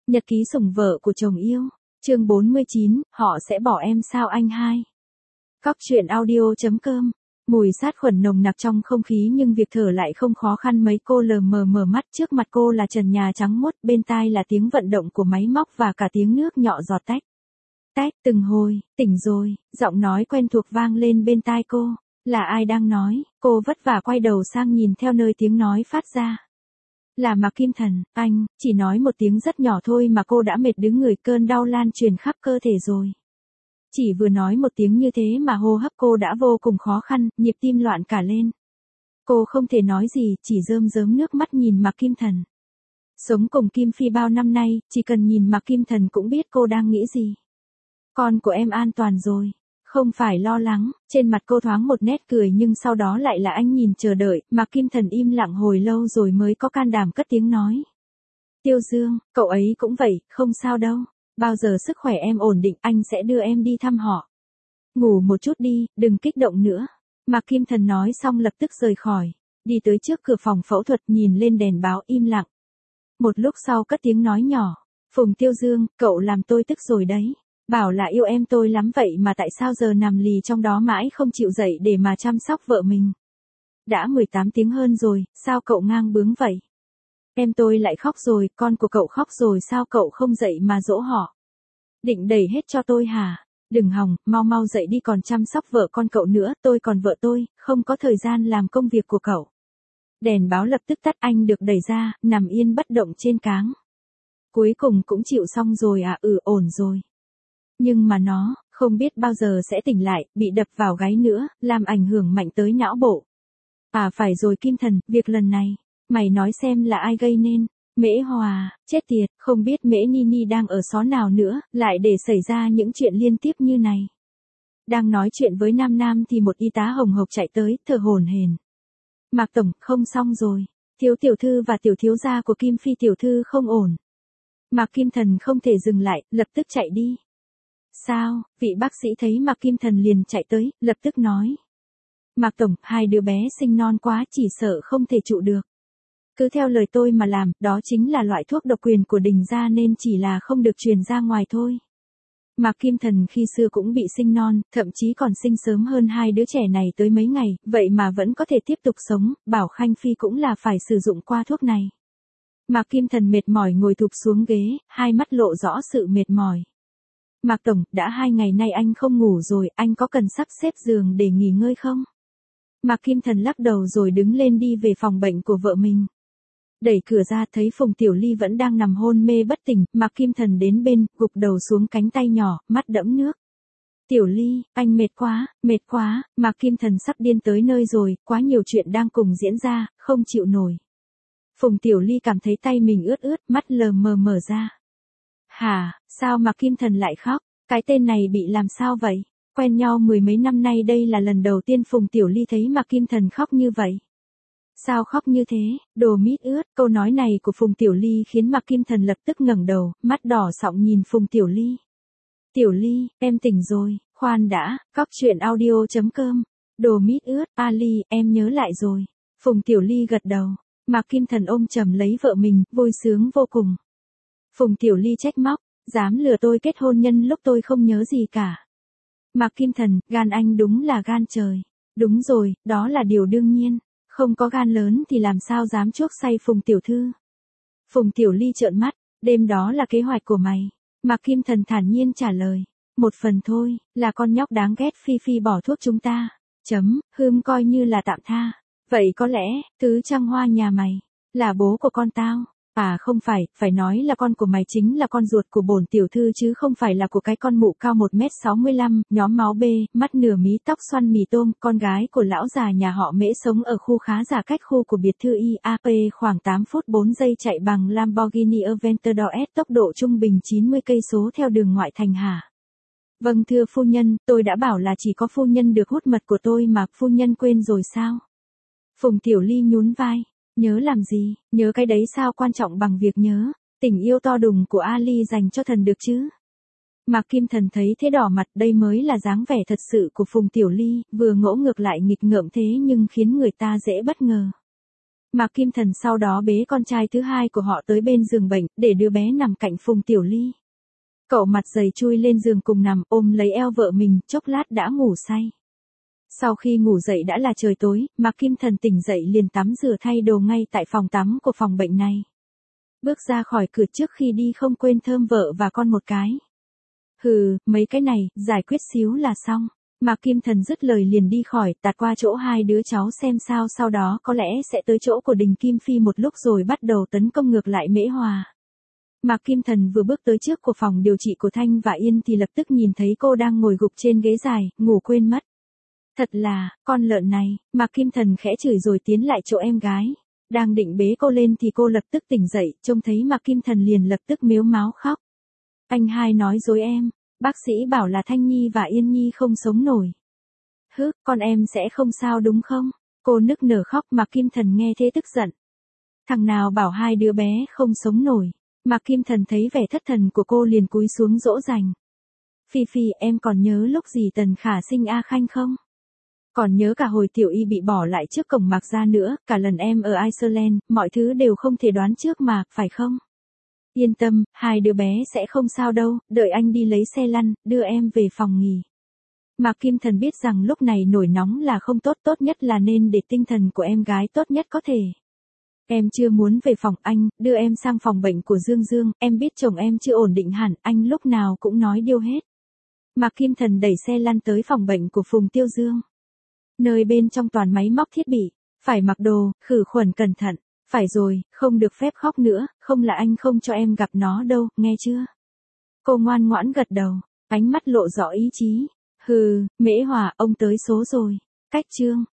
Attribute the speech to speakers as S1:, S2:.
S1: Nhật ký sủng vợ của chồng yêu. Chương 49, họ sẽ bỏ em sao anh hai. Cóc truyện audio.com. Mùi sát khuẩn nồng nặc trong không khí nhưng việc thở lại không khó khăn mấy. Cô lờ mờ mở mắt, trước mặt cô là trần nhà trắng muốt, bên tai là tiếng vận động của máy móc và cả tiếng nước nhỏ giọt tách. Tách, từng hồi, tỉnh rồi, giọng nói quen thuộc vang lên bên tai cô. Là ai đang nói? Cô vất vả quay đầu sang nhìn theo nơi tiếng nói phát ra. Là Mạc Kim Thần. Anh, chỉ nói một tiếng rất nhỏ thôi mà cô đã mệt đứng người, cơn đau lan truyền khắp cơ thể rồi. Chỉ vừa nói một tiếng như thế mà hô hấp cô đã vô cùng khó khăn, nhịp tim loạn cả lên. Cô không thể nói gì, chỉ rơm rớm nước mắt nhìn Mạc Kim Thần. Sống cùng Kim Phi bao năm nay, chỉ cần nhìn Mạc Kim Thần cũng biết cô đang nghĩ gì. Con của em an toàn rồi. Không phải lo lắng. Trên mặt cô thoáng một nét cười nhưng sau đó lại là anh nhìn chờ đợi. Mạc Kim Thần im lặng hồi lâu rồi mới có can đảm cất tiếng nói. Tiêu Dương, cậu ấy cũng vậy, không sao đâu. Bao giờ sức khỏe em ổn định anh sẽ đưa em đi thăm họ. Ngủ một chút đi, đừng kích động nữa. Mạc Kim Thần nói xong lập tức rời khỏi. Đi tới trước cửa phòng phẫu thuật, nhìn lên đèn báo, im lặng. Một lúc sau cất tiếng nói nhỏ. Phùng Tiêu Dương, cậu làm tôi tức rồi đấy. Bảo là yêu em tôi lắm vậy mà tại sao giờ nằm lì trong đó mãi không chịu dậy để mà chăm sóc vợ mình. Đã 18 tiếng hơn rồi, sao cậu ngang bướng vậy? Em tôi lại khóc rồi, con của cậu khóc rồi sao cậu không dậy mà dỗ họ? Định đẩy hết cho tôi hả? Đừng hòng, mau mau dậy đi còn chăm sóc vợ con cậu nữa, tôi còn vợ tôi, không có thời gian làm công việc của cậu. Đèn báo lập tức tắt, anh được đẩy ra, nằm yên bất động trên cáng. Cuối cùng cũng chịu xong rồi à? Ổn rồi. Nhưng mà nó, không biết bao giờ sẽ tỉnh lại, bị đập vào gáy nữa, làm ảnh hưởng mạnh tới não bộ. À phải rồi Kim Thần, việc lần này, mày nói xem là ai gây nên. Mễ Hòa, chết tiệt, không biết Mễ Nini đang ở xó nào nữa, lại để xảy ra những chuyện liên tiếp như này. Đang nói chuyện với Nam Nam thì một y tá hồng hộc chạy tới, thở hổn hển. Mạc Tổng, không xong rồi. Thiếu tiểu thư và tiểu thiếu gia của Kim Phi tiểu thư không ổn. Mạc Kim Thần không thể dừng lại, lập tức chạy đi. Sao? Vị bác sĩ thấy Mạc Kim Thần liền chạy tới, lập tức nói. Mạc Tổng, hai đứa bé sinh non quá chỉ sợ không thể trụ được. Cứ theo lời tôi mà làm, đó chính là loại thuốc độc quyền của Đình gia nên chỉ là không được truyền ra ngoài thôi. Mạc Kim Thần khi xưa cũng bị sinh non, thậm chí còn sinh sớm hơn hai đứa trẻ này tới mấy ngày, vậy mà vẫn có thể tiếp tục sống, bảo Khanh Phi cũng là phải sử dụng qua thuốc này. Mạc Kim Thần mệt mỏi ngồi thụp xuống ghế, hai mắt lộ rõ sự mệt mỏi. Mạc Tổng, đã 2 ngày nay anh không ngủ rồi, anh có cần sắp xếp giường để nghỉ ngơi không? Mạc Kim Thần lắc đầu rồi đứng lên đi về phòng bệnh của vợ mình. Đẩy cửa ra thấy Phùng Tiểu Ly vẫn đang nằm hôn mê bất tỉnh, Mạc Kim Thần đến bên, gục đầu xuống cánh tay nhỏ, mắt đẫm nước. Tiểu Ly, anh mệt quá, Mạc Kim Thần sắp điên tới nơi rồi, quá nhiều chuyện đang cùng diễn ra, không chịu nổi. Phùng Tiểu Ly cảm thấy tay mình ướt, mắt lờ mờ mở ra. Hả, sao Mạc Kim Thần lại khóc? Cái tên này bị làm sao vậy? Quen nhau mười mấy năm nay đây là lần đầu tiên Phùng Tiểu Ly thấy Mạc Kim Thần khóc như vậy. Sao khóc như thế? Đồ mít ướt. Câu nói này của Phùng Tiểu Ly khiến Mạc Kim Thần lập tức ngẩng đầu, mắt đỏ sọng nhìn Phùng Tiểu Ly. Tiểu Ly, em tỉnh rồi, khoan đã, cóc truyện audio.com. Đồ mít ướt, Ali, em nhớ lại rồi. Phùng Tiểu Ly gật đầu. Mạc Kim Thần ôm chầm lấy vợ mình, vui sướng vô cùng. Phùng Tiểu Ly trách móc, dám lừa tôi kết hôn nhân lúc tôi không nhớ gì cả. Mạc Kim Thần, gan anh đúng là gan trời. Đúng rồi, đó là điều đương nhiên. Không có gan lớn thì làm sao dám chuốc say Phùng Tiểu Thư. Phùng Tiểu Ly trợn mắt, đêm đó là kế hoạch của mày. Mạc Kim Thần thản nhiên trả lời. Một phần thôi, là con nhóc đáng ghét Phi Phi bỏ thuốc chúng ta. Hươm coi như là tạm tha. Vậy có lẽ, Tứ Trăng Hoa nhà mày, là bố của con tao. À không phải nói là con của mày chính là con ruột của bổn tiểu thư chứ không phải là của cái con mụ cao 1m65, nhóm máu B, mắt nửa mí tóc xoăn mì tôm, con gái của lão già nhà họ Mễ sống ở khu khá giả cách khu của biệt thự IAP khoảng 8 phút 4 giây chạy bằng Lamborghini Aventador S tốc độ trung bình 90 cây số theo đường ngoại thành hả? Vâng thưa phu nhân, tôi đã bảo là chỉ có phu nhân được hút mật của tôi mà phu nhân quên rồi sao? Phùng Tiểu Ly nhún vai. Nhớ làm gì, nhớ cái đấy sao quan trọng bằng việc nhớ, tình yêu to đùng của Ali dành cho thần được chứ. Mạc Kim Thần thấy thế đỏ mặt, đây mới là dáng vẻ thật sự của Phùng Tiểu Ly, vừa ngỗ ngược lại nghịch ngợm thế nhưng khiến người ta dễ bất ngờ. Mạc Kim Thần sau đó bế con trai thứ hai của họ tới bên giường bệnh, để đứa bé nằm cạnh Phùng Tiểu Ly. Cậu mặt dày chui lên giường cùng nằm ôm lấy eo vợ mình, chốc lát đã ngủ say. Sau khi ngủ dậy đã là trời tối, Mạc Kim Thần tỉnh dậy liền tắm rửa thay đồ ngay tại phòng tắm của phòng bệnh này. Bước ra khỏi cửa trước khi đi không quên thơm vợ và con một cái. Hừ, mấy cái này, giải quyết xíu là xong. Mạc Kim Thần dứt lời liền đi khỏi, tạt qua chỗ hai đứa cháu xem sao, sau đó có lẽ sẽ tới chỗ của Đình Kim Phi một lúc rồi bắt đầu tấn công ngược lại Mễ Hòa. Mạc Kim Thần vừa bước tới trước của phòng điều trị của Thanh và Yên thì lập tức nhìn thấy cô đang ngồi gục trên ghế dài, ngủ quên mất. Thật là, con lợn này, Mạc Kim Thần khẽ chửi rồi tiến lại chỗ em gái. Đang định bế cô lên thì cô lập tức tỉnh dậy, trông thấy Mạc Kim Thần liền lập tức mếu máo khóc. Anh hai nói dối em, bác sĩ bảo là Thanh Nhi và Yên Nhi không sống nổi. Hứ, con em sẽ không sao đúng không? Cô nức nở khóc, Mạc Kim Thần nghe thế tức giận. Thằng nào bảo hai đứa bé không sống nổi. Mạc Kim Thần thấy vẻ thất thần của cô liền cúi xuống dỗ dành. Phi Phi, em còn nhớ lúc gì Tần Khả sinh A Khanh không? Còn nhớ cả hồi Tiểu Y bị bỏ lại trước cổng Mạc gia nữa, cả lần em ở Iceland, mọi thứ đều không thể đoán trước mà, phải không? Yên tâm, hai đứa bé sẽ không sao đâu, đợi anh đi lấy xe lăn, đưa em về phòng nghỉ. Mạc Kim Thần biết rằng lúc này nổi nóng là không tốt, tốt nhất là nên để tinh thần của em gái tốt nhất có thể. Em chưa muốn về phòng anh, đưa em sang phòng bệnh của Dương Dương, em biết chồng em chưa ổn định hẳn, anh lúc nào cũng nói điêu hết. Mạc Kim Thần đẩy xe lăn tới phòng bệnh của Phùng Tiêu Dương. Nơi bên trong toàn máy móc thiết bị, phải mặc đồ, khử khuẩn cẩn thận, phải rồi, không được phép khóc nữa, không là anh không cho em gặp nó đâu, nghe chưa? Cô ngoan ngoãn gật đầu, ánh mắt lộ rõ ý chí. Hừ, Mễ Hòa, ông tới số rồi. Cách chương